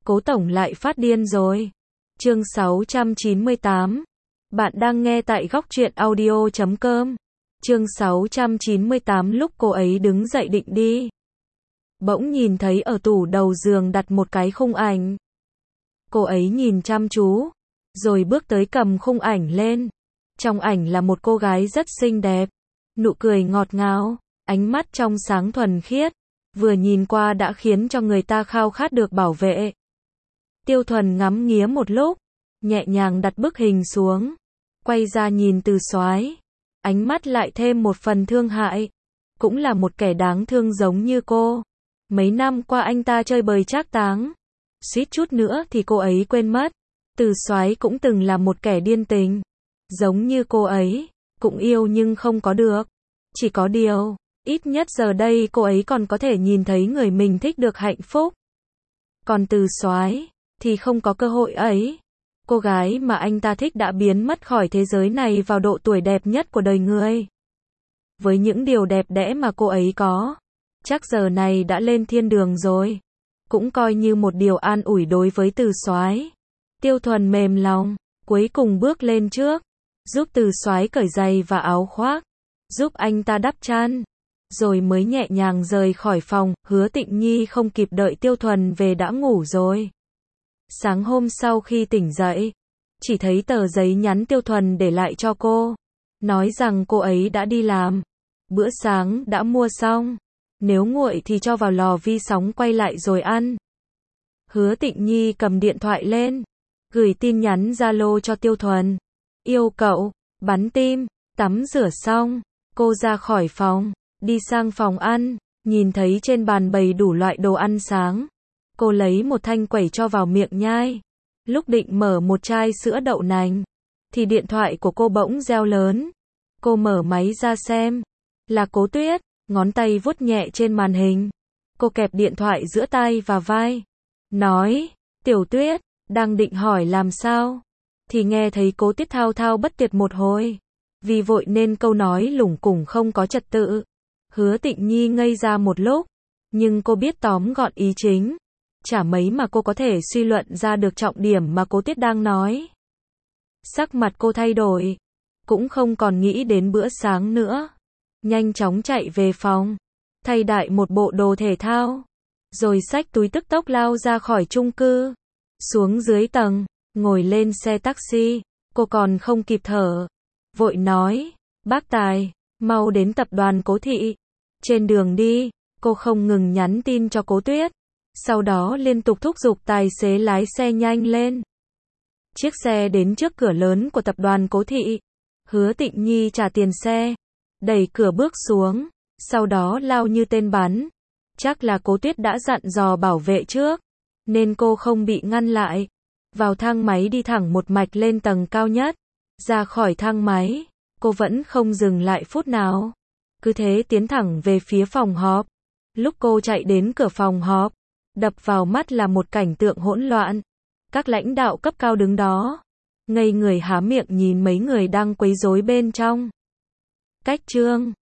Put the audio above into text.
Cố tổng lại phát điên rồi. Chương 698. Bạn đang nghe tại góc truyện audio.com. Chương 698. Lúc cô ấy đứng dậy định đi, bỗng nhìn thấy ở tủ đầu giường đặt một cái khung ảnh. Cô ấy nhìn chăm chú, rồi bước tới cầm khung ảnh lên. Trong ảnh là một cô gái rất xinh đẹp, nụ cười ngọt ngào, ánh mắt trong sáng thuần khiết, vừa nhìn qua đã khiến cho người ta khao khát được bảo vệ. Tiêu Thuần ngắm nghía một lúc, nhẹ nhàng đặt bức hình xuống, quay ra nhìn Từ Soái, ánh mắt lại thêm một phần thương hại. Cũng là một kẻ đáng thương giống như cô. Mấy năm qua anh ta chơi bời trác táng, suýt chút nữa thì cô ấy quên mất. Từ Soái cũng từng là một kẻ điên tình, giống như cô ấy, cũng yêu nhưng không có được. Chỉ có điều, ít nhất giờ đây cô ấy còn có thể nhìn thấy người mình thích được hạnh phúc. Còn Từ Soái thì không có cơ hội ấy. Cô gái mà anh ta thích đã biến mất khỏi thế giới này vào độ tuổi đẹp nhất của đời người. Với những điều đẹp đẽ mà cô ấy có, chắc giờ này đã lên thiên đường rồi. Cũng coi như một điều an ủi đối với Từ Soái. Tiêu Thuần mềm lòng, cuối cùng bước lên trước, giúp Từ Soái cởi giày và áo khoác, giúp anh ta đắp chăn, rồi mới nhẹ nhàng rời khỏi phòng. Hứa Tịnh Nhi không kịp đợi Tiêu Thuần về đã ngủ rồi. Sáng hôm sau khi tỉnh dậy, chỉ thấy tờ giấy nhắn Tiêu Thuần để lại cho cô, nói rằng cô ấy đã đi làm, bữa sáng đã mua xong, nếu nguội thì cho vào lò vi sóng quay lại rồi ăn. Hứa Tịnh Nhi cầm điện thoại lên, gửi tin nhắn Zalo cho Tiêu Thuần, yêu cậu, bắn tim. Tắm rửa xong, cô ra khỏi phòng, đi sang phòng ăn, nhìn thấy trên bàn bày đủ loại đồ ăn sáng. Cô lấy một thanh quẩy cho vào miệng nhai. Lúc định mở một chai sữa đậu nành, thì điện thoại của cô bỗng reo lớn. Cô mở máy ra xem, là Cố Tuyết, ngón tay vuốt nhẹ trên màn hình. Cô kẹp điện thoại giữa tai và vai, nói, Tiểu Tuyết, đang định hỏi làm sao, thì nghe thấy Cố Tuyết thao thao bất tuyệt một hồi. Vì vội nên câu nói lủng củng không có trật tự. Hứa Tịnh Nhi ngây ra một lúc, nhưng cô biết tóm gọn ý chính. Chả mấy mà cô có thể suy luận ra được trọng điểm mà Cố Tuyết đang nói. Sắc mặt cô thay đổi, cũng không còn nghĩ đến bữa sáng nữa. Nhanh chóng chạy về phòng, thay đại một bộ đồ thể thao, rồi xách túi tức tốc lao ra khỏi chung cư. Xuống dưới tầng, ngồi lên xe taxi, cô còn không kịp thở, vội nói, bác Tài, mau đến tập đoàn Cố Thị. Trên đường đi, cô không ngừng nhắn tin cho Cố Tuyết, sau đó liên tục thúc giục tài xế lái xe nhanh lên. Chiếc xe đến trước cửa lớn của tập đoàn Cố Thị. Hứa Tịnh Nhi trả tiền xe, đẩy cửa bước xuống, sau đó lao như tên bắn. Chắc là Cố Tuyết đã dặn dò bảo vệ trước, nên cô không bị ngăn lại. Vào thang máy đi thẳng một mạch lên tầng cao nhất. Ra khỏi thang máy, cô vẫn không dừng lại phút nào, cứ thế tiến thẳng về phía phòng họp. Lúc cô chạy đến cửa phòng họp, đập vào mắt là một cảnh tượng hỗn loạn. Các lãnh đạo cấp cao đứng đó, ngây người há miệng nhìn mấy người đang quấy rối bên trong. Cách Trương